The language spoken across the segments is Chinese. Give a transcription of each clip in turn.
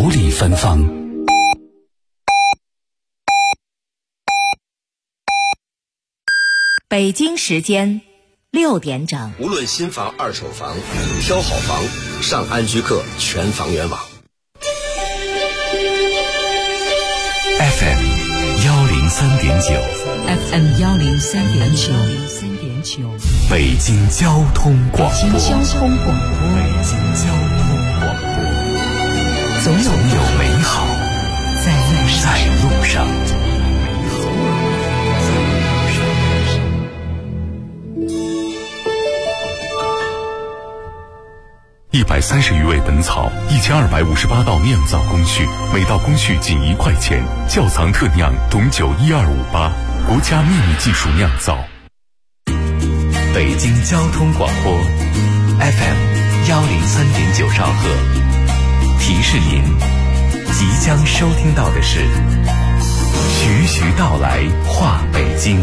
丽芬芳。 北京时间6点整。 无论新房二手房，挑好房上安居客全房源网。 FM 103.9 FM 103.9 北京交通广播。 北京交通广播。总有美好在路上。130余味本草，1258道酿造工序，每道工序仅1块钱。窖藏特酿董酒12588，国家秘密技术酿造。北京交通广播 FM 103.9兆赫。提示您，即将收听到的是徐徐道来话北京。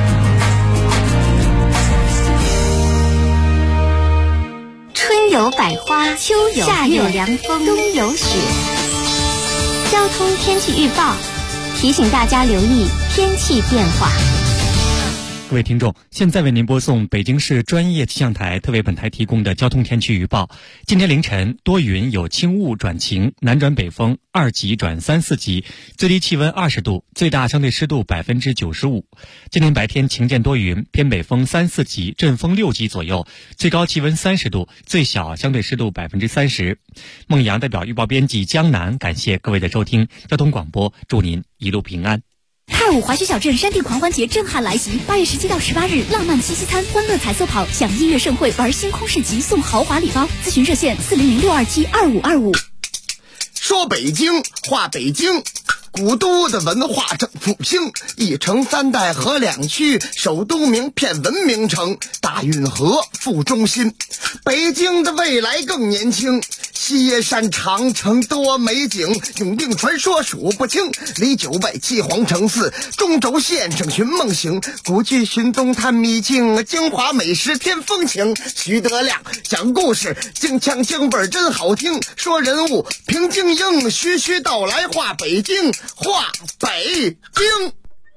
春有百花，秋有夏有凉风，冬有雪。交通天气预报提醒大家留意天气变化。 各位听众，现在为您播送北京市专业气象台特为本台提供的交通天气预报。今天凌晨多云有轻雾转晴，南转北风2级转3、4级，最低气温20度，最大相对湿度95%。今天白天晴间多云，偏北风3、4级，阵风6级左右，最高气温30度，最小相对湿度30%。孟阳代表预报编辑江南，感谢各位的收听。交通广播，祝您一路平安。 太武滑雪小镇山地狂欢节震撼来袭，8月17到18日，浪漫七夕餐、欢乐彩色跑，享音乐盛会，玩星空市集，送豪华礼包。咨询热线400-627-2525。 说北京话北京，古都的文化正复兴，一城3代河2区，首都名片文明城，大运河副中心。北京的未来更年轻，西山长城多美景，永定传说数不清，离9外7皇城4，中轴线上寻梦行，古剧寻踪探秘境，京华美食添风情。徐德亮讲故事，京腔京味真好听，说人物平京英，徐徐道来话北京，话北京。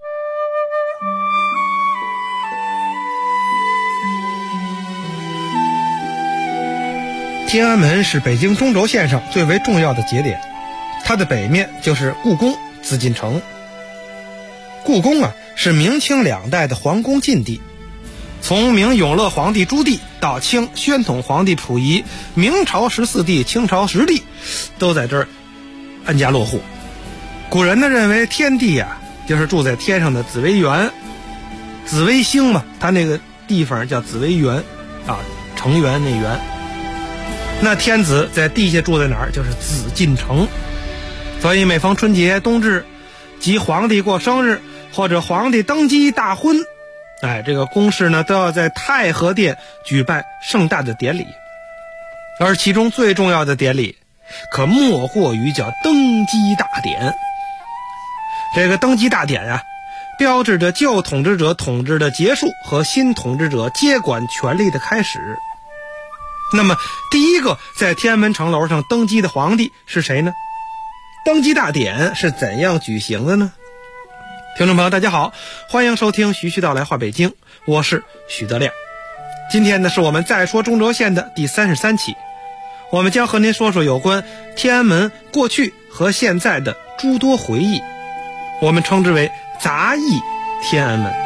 天安门是北京中轴线上最为重要的节点，它的北面就是故宫紫禁城。故宫是明清2代的皇宫禁地，从明永乐皇帝朱棣到清宣统皇帝溥仪，明朝14帝、清朝10帝都在这儿安家落户。古人呢认为天帝就是住在天上的紫微垣，紫微星嘛，它那个地方叫紫微垣城垣那垣。那天子在地下住在哪儿？就是紫禁城。所以每逢春节、冬至及皇帝过生日或者皇帝登基大婚，这个宫室呢都要在太和殿举办盛大的典礼。而其中最重要的典礼可莫过于叫登基大典。这个登基大典标志着旧统治者统治的结束和新统治者接管权力的开始。那么第一个在天安门城楼上登基的皇帝是谁呢？登基大典是怎样举行的呢？听众朋友大家好，欢迎收听徐徐道来话北京，我是许德亮。今天呢是我们再说中轴线的第33期，我们将和您说说有关天安门过去和现在的诸多回忆，我们称之为杂忆天安门。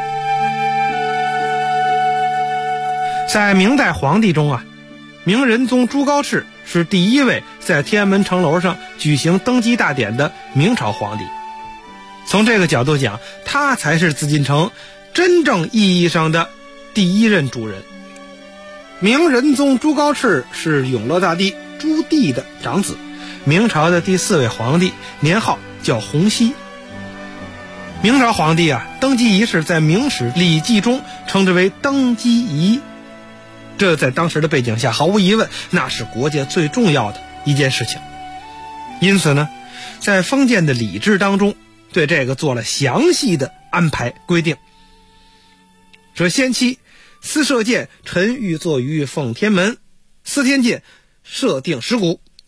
在明代皇帝中明仁宗朱高炽是第一位在天安门城楼上举行登基大典的明朝皇帝。从这个角度讲，他才是紫禁城真正意义上的第一任主人。明仁宗朱高炽是永乐大帝朱棣的长子，明朝的第4位皇帝，年号叫洪熙。明朝皇帝登基仪式在明史《礼记》中称之为登基仪。这在当时的背景下，毫无疑问那是国家最重要的一件事情。因此呢，在封建的礼制当中对这个做了详细的安排规定。说先期司射监陈欲坐于奉天门，司天监设定石鼓，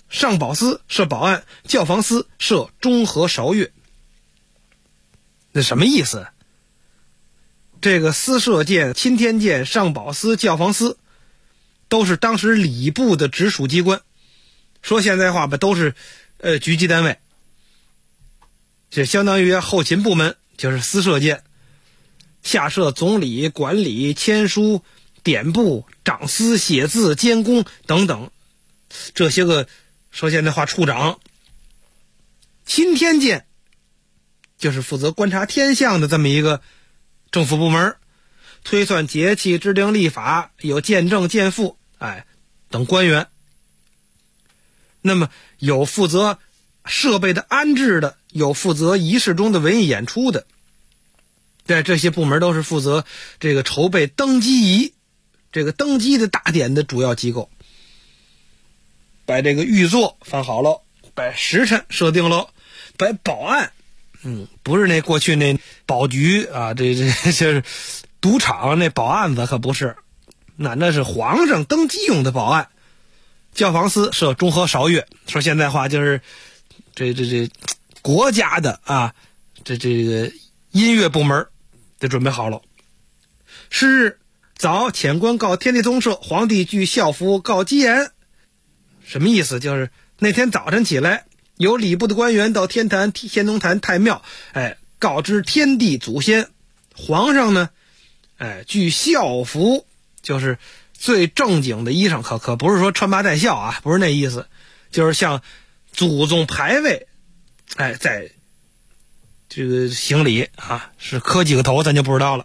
上宝司设保案，教坊司设中和韶乐。那什么意思？这个司设监、钦天监、上宝司、教坊司都是当时礼部的直属机关，说现在话吧，都是局级单位，这相当于后勤部门，就是司设监，下设总理、管理、签书、典部、长司、写字、监工等等这些个，说现在话处长。钦天监就是负责观察天象的这么一个政府部门，推算节气、制定历法，有见证、见赋等官员。那么有负责设备的安置的，有负责仪式中的文艺演出的，对，这些部门都是负责这个筹备登基仪，这个登基的大典的主要机构。把这个御座放好了，把时辰设定了，把保案，不是那过去那保局啊，这就是赌场那保案子，可不是，那是皇上登基用的保案。教坊司设中和韶乐，说现在话就是这国家的啊，这个音乐部门得准备好了。是日早遣官告天地宗社，皇帝具校服告基言。什么意思？就是那天早晨起来，有礼部的官员到天坛、天龙坛、太庙，告知天地祖先。皇上呢，具校服，就是最正经的衣裳，可不是说穿麻戴孝啊，不是那意思，就是像祖宗牌位，在这个行礼啊，是磕几个头咱就不知道了。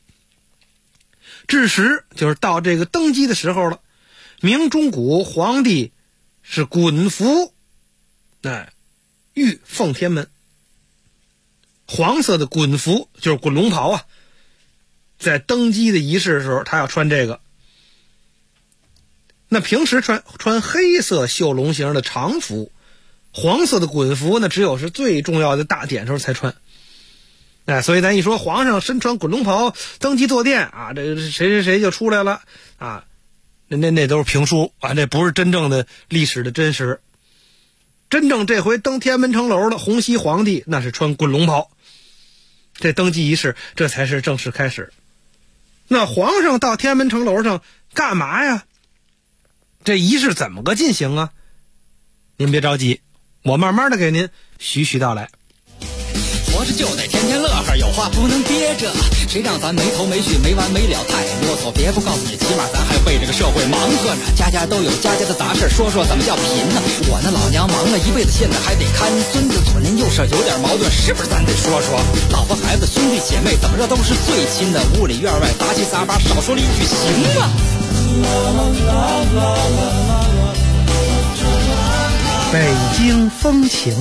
至时就是到这个登基的时候了，明中古皇帝是衮服，御奉天门，黄色的衮服就是滚龙袍啊，在登基的仪式的时候他要穿这个。那平时穿黑色绣龙形的长服，黄色的衮服呢，只有是最重要的大典时候才穿。所以咱一说皇上身穿滚龙袍登基坐殿啊，这谁就出来了啊，那都是评书啊，这不是真正的历史的真实。真正这回登天安门城楼的洪熙皇帝，那是穿滚龙袍，这登基仪式这才是正式开始。那皇上到天安门城楼上干嘛呀？这仪式怎么个进行啊？您别着急，我慢慢的给您徐徐道来。 活着就得天天乐呵，有话不能憋着，谁让咱没头没绪没完没了太啰嗦。别不告诉你，起码咱还为这个社会忙活着，家家都有家家的杂事，说说怎么叫贫呢？我那老娘忙了一辈子，现在还得看孙子，左邻右舍有点矛盾，是不是咱得说说？老婆孩子兄弟姐妹怎么着都是最亲的，屋里院外杂七杂八，少说了一句行吗？ 北京风情。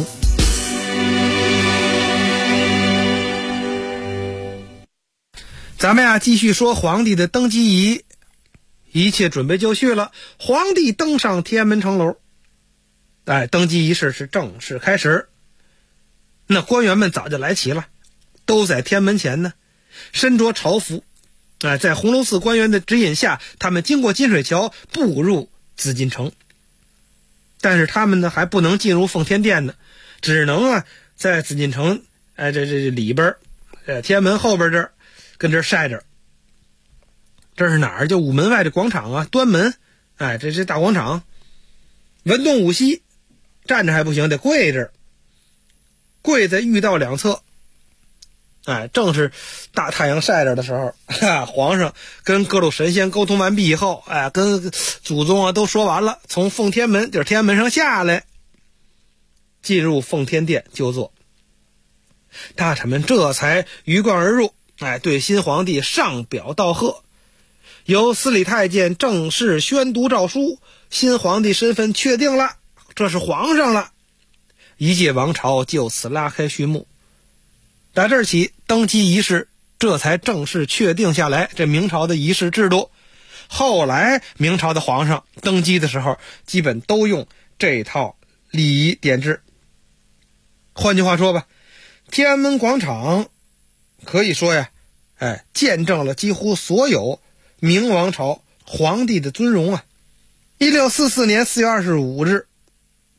咱们继续说皇帝的登基仪，一切准备就绪了，皇帝登上天安门城楼，登基仪式是正式开始。那官员们早就来齐了，都在天安门前呢，身着朝服，在红楼寺官员的指引下，他们经过金水桥步入紫禁城。但是他们呢还不能进入奉天殿呢，只能在紫禁城这里边，天安门后边这儿跟这儿晒着。这是哪儿？就午门外的广场啊，端门，这大广场，文东武西，站着还不行，得跪着，跪在御道两侧。正是大太阳晒着的时候，皇上跟各路神仙沟通完毕以后，跟祖宗都说完了，从奉天门就是天安门上下来，进入奉天殿就坐。大臣们这才鱼贯而入，对新皇帝上表道贺，由司礼太监正式宣读诏书，新皇帝身份确定了，这是皇上了，一届王朝就此拉开序幕。打这儿起，登基仪式这才正式确定下来，这明朝的仪式制度。后来明朝的皇上登基的时候，基本都用这套礼仪典制。换句话说吧，天安门广场可以说见证了几乎所有明王朝皇帝的尊荣啊。1644年4月25日，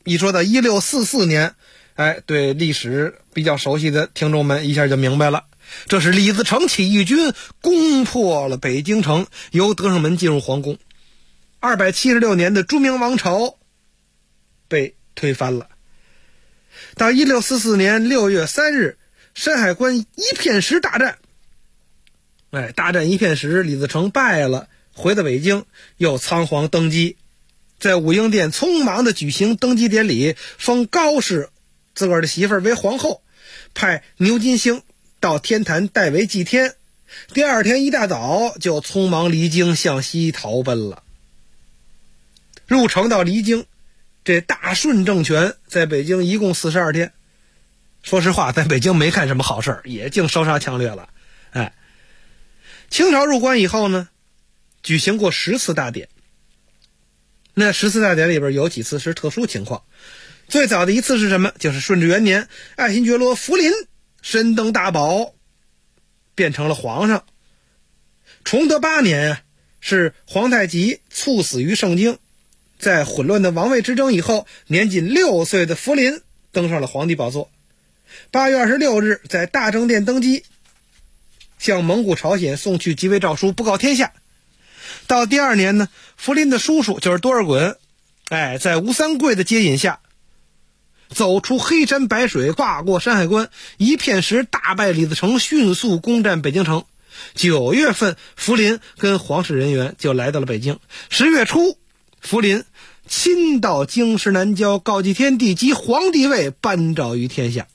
一说到1644年，对历史比较熟悉的听众们一下就明白了，这是李自成起义军攻破了北京城，由德胜门进入皇宫。276年的朱明王朝被推翻了。到1644年6月3日，山海关一片石大战，大战一片石，李自成败了，回到北京，又仓皇登基，在武英殿匆忙地举行登基典礼，封高氏自个儿的媳妇儿为皇后，派牛金星到天坛代为祭天。第二天一大早就匆忙离京，向西逃奔了。入城到离京，这大顺政权在北京一共42天。说实话，在北京没干什么好事，也净烧杀抢掠了。清朝入关以后呢，举行过10次大典。那10次大典里边有几次是特殊情况。最早的一次是什么？就是顺治元年，爱新觉罗福临身登大宝，变成了皇上。崇德8年是皇太极猝死于盛京。在混乱的王位之争以后，年仅6岁的福临登上了皇帝宝座。8月26日在大政殿登基，向蒙古朝鲜送去即位诏书，布告天下。到第2年呢，福临的叔叔就是多尔衮，在吴三桂的接引下，走出黑山白水，跨过山海关，一片石大败李自成，迅速攻占北京城。9月份，福临跟皇室人员就来到了北京。10月初，福临亲到京师南郊，告祭天地及皇帝位，颁诏于天下。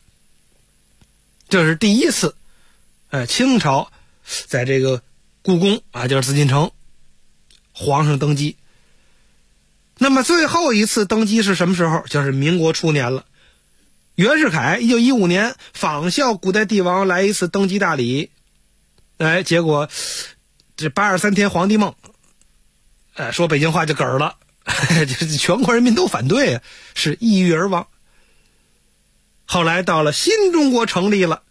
这是第一次，清朝在这个故宫就是紫禁城，皇上登基。那么最后一次登基是什么时候？就是民国初年了。袁世凯1915年仿效古代帝王来一次登基大礼，结果这823天皇帝梦，说北京话就嗝了，全国人民都反对啊，是抑郁而亡。后来到了新中国成立了，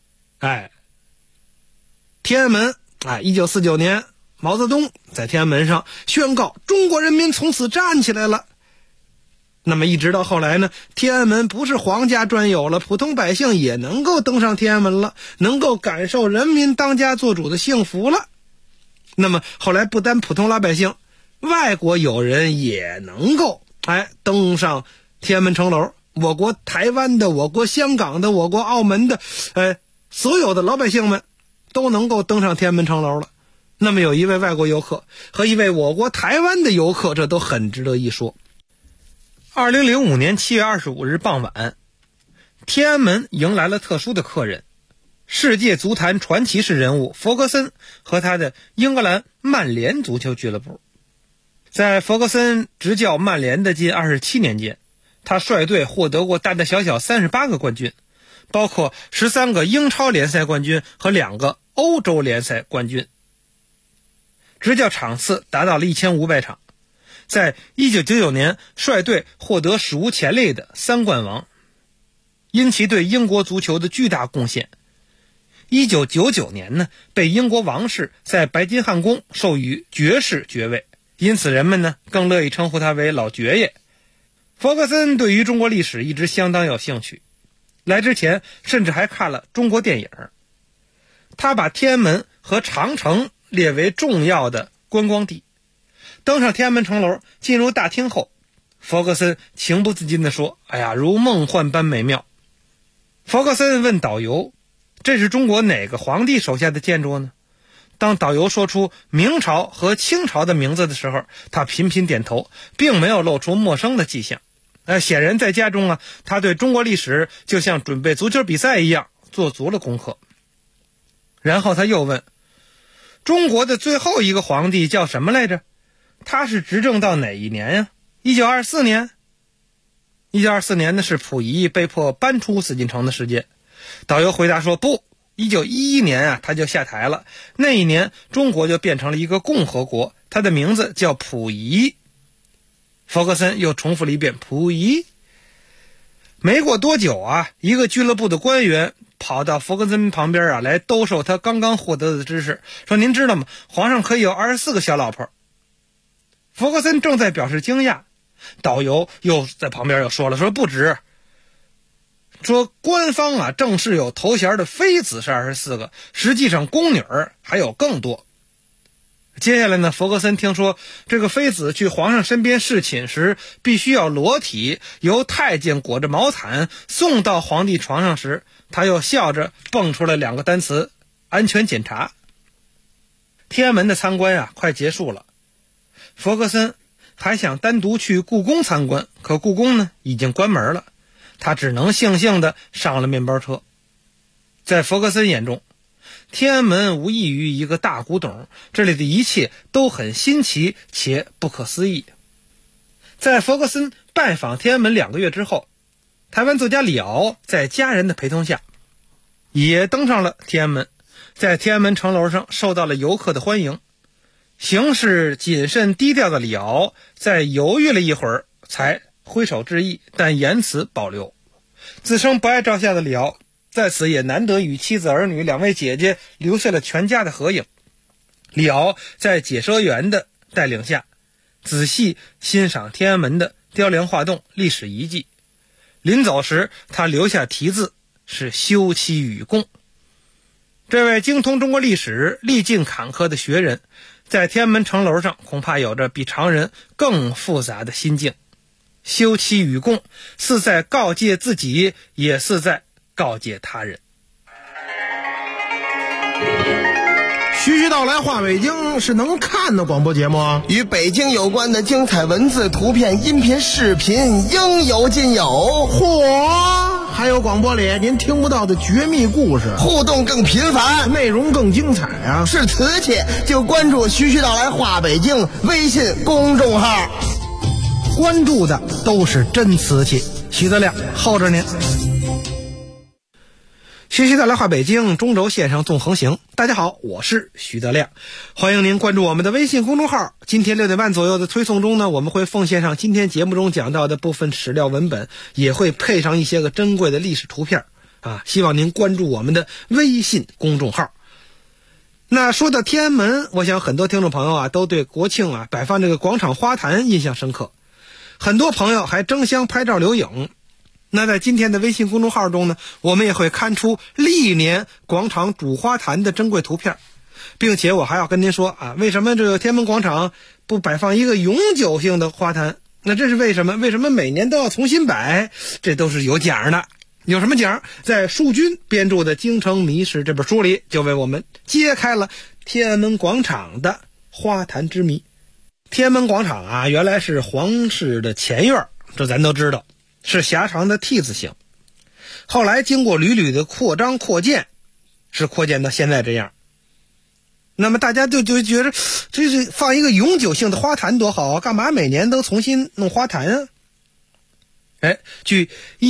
天安门，1949年毛泽东在天安门上宣告中国人民从此站起来了。那么一直到后来呢，天安门不是皇家专有了，普通百姓也能够登上天安门了，能够感受人民当家作主的幸福了。那么后来不单普通老百姓，外国友人也能够登上天安门城楼。我国台湾的，我国香港的，我国澳门的，所有的老百姓们都能够登上天安门城楼了。那么有一位外国游客和一位我国台湾的游客，这都很值得一说。2005年7月25日傍晚，天安门迎来了特殊的客人，世界足坛传奇式人物弗格森和他的英格兰曼联足球俱乐部。在弗格森执教曼联的近27年间，他率队获得过大大小小38个冠军，包括13个英超联赛冠军和2个欧洲联赛冠军，执教场次达到了1500场。在1999年率队获得史无前例的3冠王，因其对英国足球的巨大贡献。1999年呢，被英国王室在白金汉宫授予爵士爵位，因此人们呢更乐意称呼他为老爵爷。弗格森对于中国历史一直相当有兴趣，来之前甚至还看了中国电影。他把天安门和长城列为重要的观光地。登上天安门城楼，进入大厅后，弗格森情不自禁地说：如梦幻般美妙。弗格森问导游，这是中国哪个皇帝手下的建筑呢？当导游说出明朝和清朝的名字的时候，他频频点头，并没有露出陌生的迹象。显然在家中他对中国历史就像准备足球比赛一样做足了功课。然后他又问，中国的最后一个皇帝叫什么来着？他是执政到哪一年呀？1924年。1924年呢是溥仪被迫搬出紫禁城的时间。导游回答说不，1911年他就下台了，那一年中国就变成了一个共和国，他的名字叫溥仪。弗格森又重复了一遍溥仪。没过多久一个俱乐部的官员跑到弗格森旁边来兜售他刚刚获得的知识，说您知道吗？皇上可以有24个小老婆。弗格森正在表示惊讶， 导游又在旁边又说了，说不止，说官方啊正式有头衔的妃子是24个，实际上宫女还有更多。接下来呢，弗格森听说这个妃子去皇上身边侍寝时必须要裸体，由太监裹着毛毯送到皇帝床上时，他又笑着蹦出了2个单词：安全检查。天安门的参观啊快结束了，弗格森还想单独去故宫参观，可故宫呢已经关门了，他只能悻悻地上了面包车。在弗格森眼中，天安门无异于一个大古董，这里的一切都很新奇且不可思议。在弗格森拜访天安门2个月之后，台湾作家李敖在家人的陪同下也登上了天安门，在天安门城楼上受到了游客的欢迎。行事谨慎低调的李敖在犹豫了一会儿才挥手致意，但言辞保留。自称不爱照相的李敖在此也难得与妻子儿女2位姐姐留下了全家的合影。李敖在解说员的带领下仔细欣赏天安门的雕梁画栋、历史遗迹。临走时他留下题字，是休戚与共。这位精通中国历史、历尽坎坷的学人，在天安门城楼上恐怕有着比常人更复杂的心境。休戚与共，似在告诫自己，也似在告诫他人。 徐徐道来话北京是能看的广播节目啊， 与北京有关的精彩文字、图片、音频、视频应有尽有。 嚯，还有广播里您听不到的绝密故事， 互动更频繁， 内容更精彩啊！ 是瓷器就关注徐徐道来话北京微信公众号， 关注的都是真瓷器。徐德亮候着您。 徐徐道来话北京，中轴线上纵横行。大家好，我是徐德亮，欢迎您关注我们的微信公众号。今天6点半左右的推送中呢，我们会奉献上今天节目中讲到的部分史料文本，也会配上一些个珍贵的历史图片啊，希望您关注我们的微信公众号。那说到天安门，我想很多听众朋友啊都对国庆啊摆放这个广场花坛印象深刻，很多朋友还争相拍照留影。那在今天的微信公众号中呢，我们也会刊出历年广场主花坛的珍贵图片，并且我还要跟您说啊，为什么这个天安门广场不摆放一个永久性的花坛？那这是为什么？为什么每年都要重新摆？这都是有奖的。有什么奖？在舒军编著的《京城谜事》这本书里，就为我们揭开了天安门广场的花坛之谜。天安门广场啊，原来是皇室的前院，这咱都知道。是狭长的 T 字形，后来经过屡屡的扩张扩建，是扩建到现在这样。那么大家就觉得这是放一个永久性的花坛多好啊，干嘛每年都重新弄花坛啊？据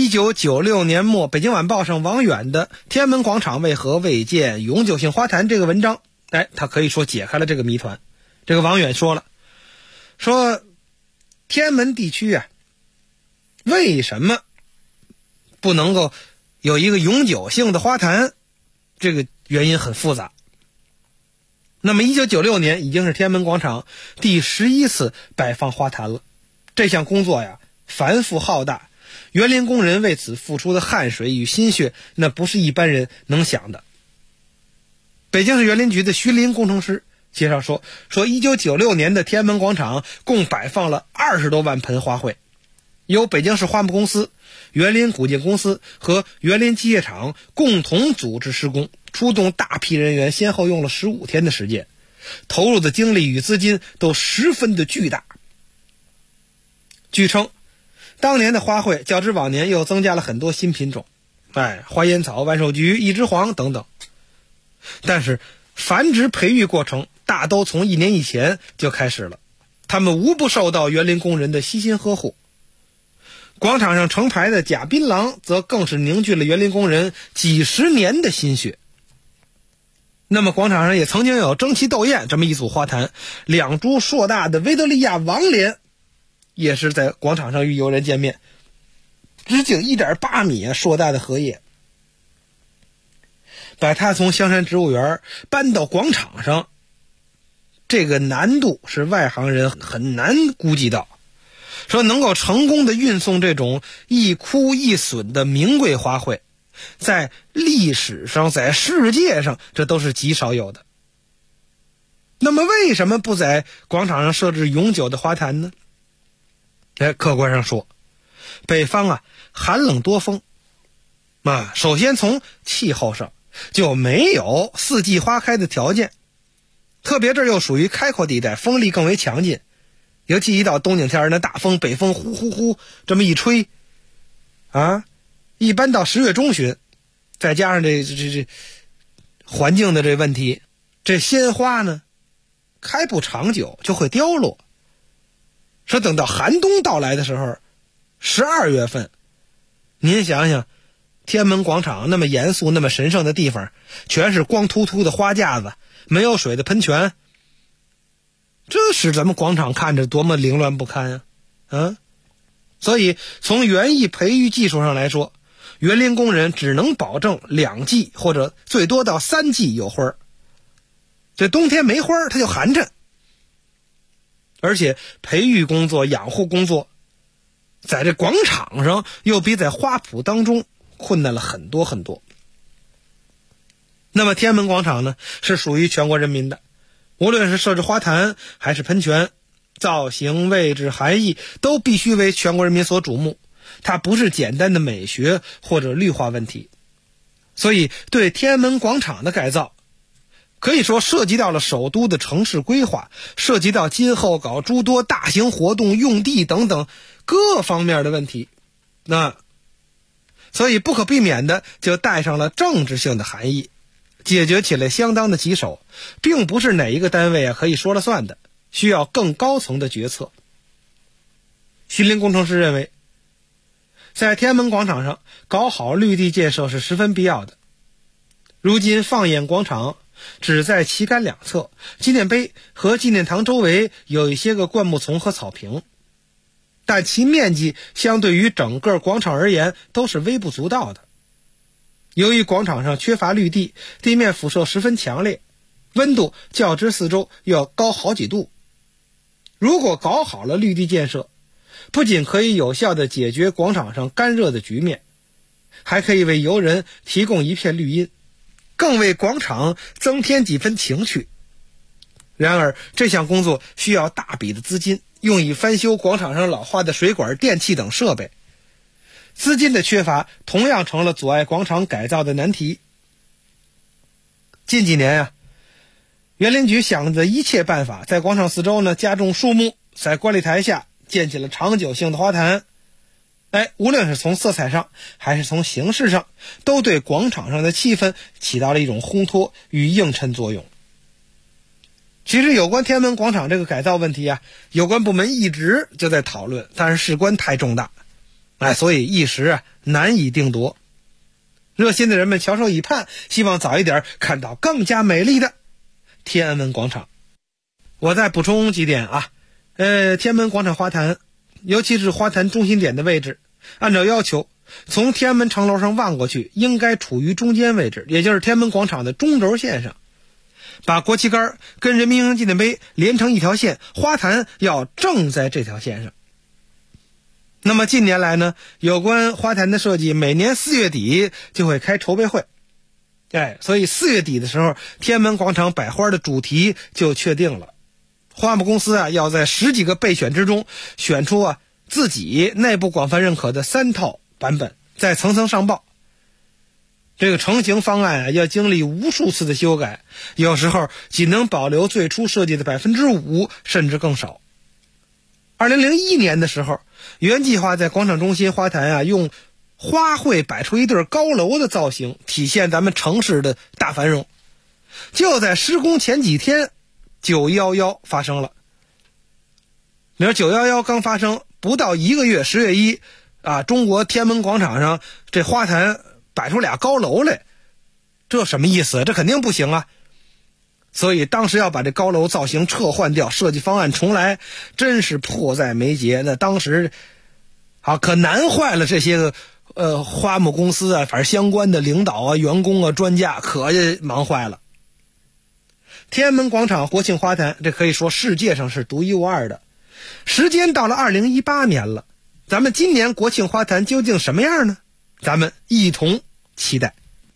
1996年末北京晚报上王远的《天安门广场为何未建永久性花坛》这个文章，他可以说解开了这个谜团。这个王远说了，说天安门地区啊，为什么不能够有一个永久性的花坛？这个原因很复杂。那么1996年已经是天安门广场第11次摆放花坛了，这项工作呀繁复浩大，园林工人为此付出的汗水与心血，那不是一般人能想的。北京市园林局的徐林工程师介绍说1996年的天安门广场共摆放了20多万盆花卉，由北京市花木公司、园林古建公司和园林机械厂共同组织施工，出动大批人员，先后用了15天的时间，投入的精力与资金都十分的巨大。据称，当年的花卉较之往年又增加了很多新品种，花烟草、万寿菊、一枝黄等等。但是繁殖培育过程大都从1年以前就开始了，他们无不受到园林工人的悉心呵护。广场上成排的假槟榔则更是凝聚了园林工人几十年的心血。那么广场上也曾经有争奇斗艳这么一组花坛，2株硕大的维多利亚王莲也是在广场上与游人见面，直径1.8米硕大的荷叶。把它从香山植物园搬到广场上，这个难度是外行人很难估计到。 说能够成功的运送这种一枯一损的名贵花卉，在历史上在世界上这都是极少有的。那么为什么不在广场上设置永久的花坛呢？客观上说，北方寒冷多风首先从气候上就没有四季花开的条件，特别这又属于开阔地带，风力更为强劲，尤其一到冬景天，那大风北风呼呼呼这么一吹一般到10月中旬，再加上这环境的这问题，这鲜花呢开不长久就会凋落。说等到寒冬到来的时候，12月份，您想想，天安门广场那么严肃那么神圣的地方，全是光秃秃的花架子，没有水的喷泉，这使咱们广场看着多么凌乱不堪所以从园艺培育技术上来说，园林工人只能保证2季或者最多到3季有花，这冬天没花它就寒碜。而且培育工作养护工作在这广场上又比在花圃当中困难了很多很多。那么天安门广场呢是属于全国人民的，无论是设置花坛还是喷泉，造型位置含义都必须为全国人民所瞩目，它不是简单的美学或者绿化问题。所以对天安门广场的改造可以说涉及到了首都的城市规划，涉及到今后搞诸多大型活动用地等等各方面的问题，所以不可避免的就带上了政治性的含义，解决起来相当的棘手，并不是哪一个单位可以说了算的，需要更高层的决策。徐林工程师认为，在天安门广场上搞好绿地建设是十分必要的。如今放眼广场，只在旗杆两侧，纪念碑和纪念堂周围有一些个灌木丛和草坪，但其面积相对于整个广场而言都是微不足道的。由于广场上缺乏绿地，地面辐射十分强烈，温度较之四周要高好几度。如果搞好了绿地建设，不仅可以有效地解决广场上干热的局面，还可以为游人提供一片绿荫，更为广场增添几分情趣。然而这项工作需要大笔的资金，用以翻修广场上老化的水管、电器等设备。资金的缺乏同样成了阻碍广场改造的难题。近几年园林局想着一切办法，在广场四周加种树木，在观礼台下建起了长久性的花坛。无论是从色彩上还是从形式上，都对广场上的气氛起到了一种烘托与映衬作用。其实有关天安门广场这个改造问题有关部门一直就在讨论，但是事关太重大，所以一时难以定夺。热心的人们翘首以盼，希望早一点看到更加美丽的天安门广场。我再补充几点天安门广场花坛，尤其是花坛中心点的位置，按照要求，从天安门城楼上望过去，应该处于中间位置，也就是天安门广场的中轴线上。把国旗杆跟人民英雄纪念碑连成一条线，花坛要正在这条线上。那么近年来呢，有关花坛的设计，每年4月底就会开筹备会。所以4月底的时候，天安门广场摆花的主题就确定了。花木公司要在10几个备选之中选出自己内部广泛认可的3套版本，再层层上报。这个成型方案要经历无数次的修改，有时候仅能保留最初设计的 5%， 甚至更少。2001年的时候，原计划在广场中心花坛用花卉摆出一对高楼的造型，体现咱们城市的大繁荣。就在施工前几天，911发生了。你说911刚发生不到1个月，10月1中国天安门广场上这花坛摆出俩高楼来，这什么意思？这肯定不行所以当时要把这高楼造型撤换掉，设计方案重来，真是迫在眉睫。那当时可难坏了这些个花木公司反正相关的领导员工专家，可忙坏了。天安门广场国庆花坛，这可以说世界上是独一无二的， 时间到了2018年了，咱们今年国庆花坛究竟什么样呢？咱们一同期待。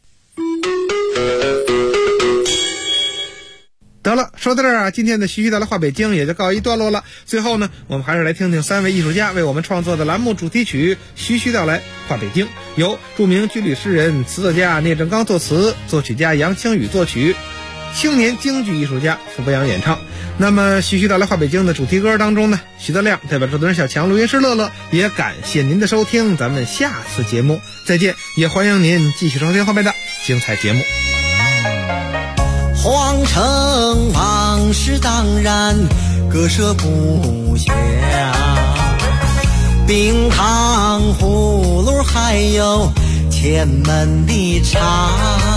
得了，说到这儿啊，今天的徐徐道来话北京也就告一段落了。最后呢，我们还是来听听3位艺术家为我们创作的栏目主题曲《徐徐道来话北京》，由著名军旅诗人、词作家聂正刚作词，作曲家杨清宇作曲，青年京剧艺术家傅博洋演唱。那么徐徐道来话北京的主题歌当中呢，徐德亮代表制作人小强、录音师乐乐，也感谢您的收听，咱们下次节目再见，也欢迎您继续收听后面的精彩节目。 皇城往事当然割舍不下，冰糖葫芦还有前门的茶，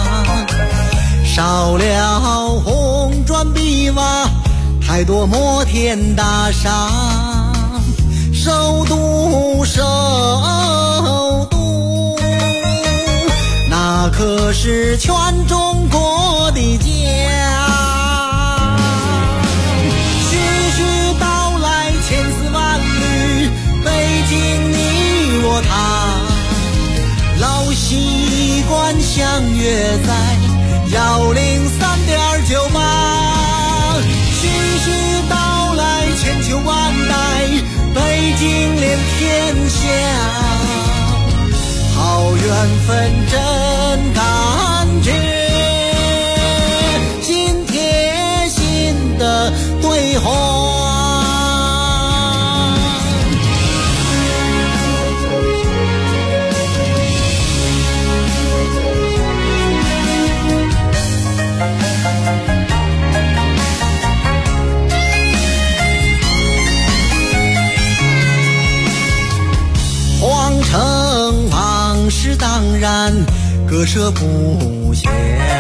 少了红砖碧瓦，太多摩天大厦，首都那可是全中国的家。徐徐道来千丝万缕，北京你我他，老习惯相约在103.98。徐徐道来千秋万代，北京连天下，好缘分真感觉，心贴心的对话。皇城往事当然割舍不下，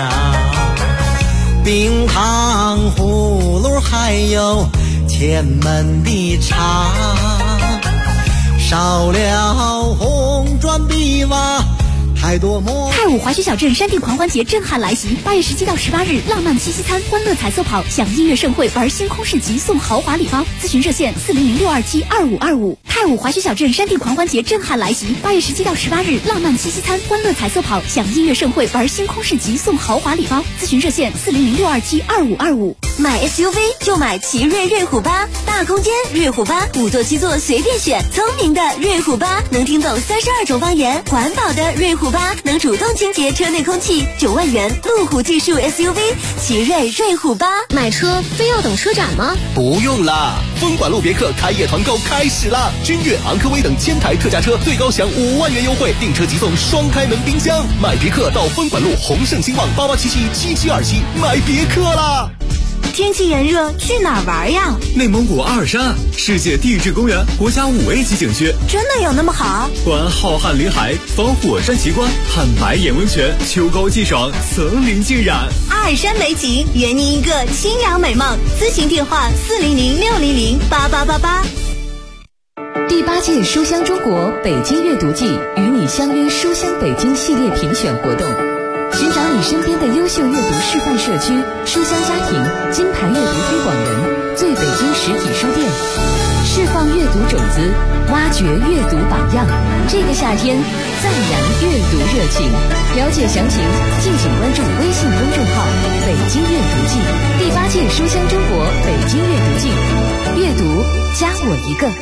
冰糖葫芦还有前门的茶，少了红砖碧瓦，太多太武华胥小镇山地狂欢节震撼来袭，8月17到18日，浪漫七夕餐、欢乐彩色跑、享音乐盛会、玩星空市集、送豪华礼包。咨询热线400-627-2525。太武华胥小镇山地狂欢节震撼来袭，8月17到18日，浪漫七夕餐、欢乐彩色跑、享音乐盛会、玩星空市集、送豪华礼包。咨询热线400-627-2525。 买 SUV 就买奇瑞瑞虎8，大空间瑞虎8，5座7座随便选，聪明的瑞虎8能听懂32种方言，环保的瑞虎8能主动清洁车内空气，9万元路虎技术 SUV， 奇瑞瑞虎8。 买车非要等车展吗？ 不用啦，分管路别克开业团购开始啦！君越、昂科威等1000台特价车，最高享5万元优惠，订车即送双开门冰箱。买别克到分管路宏盛兴旺88777727，买别克啦！ 天气炎热，去哪儿玩呀？ 内蒙古阿尔山世界地质公园国家5A级景区， 真的有那么好？ 观浩瀚林海，访火山奇观，看白眼温泉，秋高气爽，层林尽染。 阿尔山美景，圆你一个清凉美梦。咨询电话400-600-8888。 第8届书香中国北京阅读季与你相约书香北京系列评选活动，寻找你身边的优秀阅读示范社区、书香家庭、金牌阅读推广人、最北京实体书店，释放阅读种子，挖掘阅读榜样。这个夏天，赞扬阅读热情。了解详情，敬请关注微信公众号“北京阅读季”。第8届书香中国北京阅读季，阅读加我一个。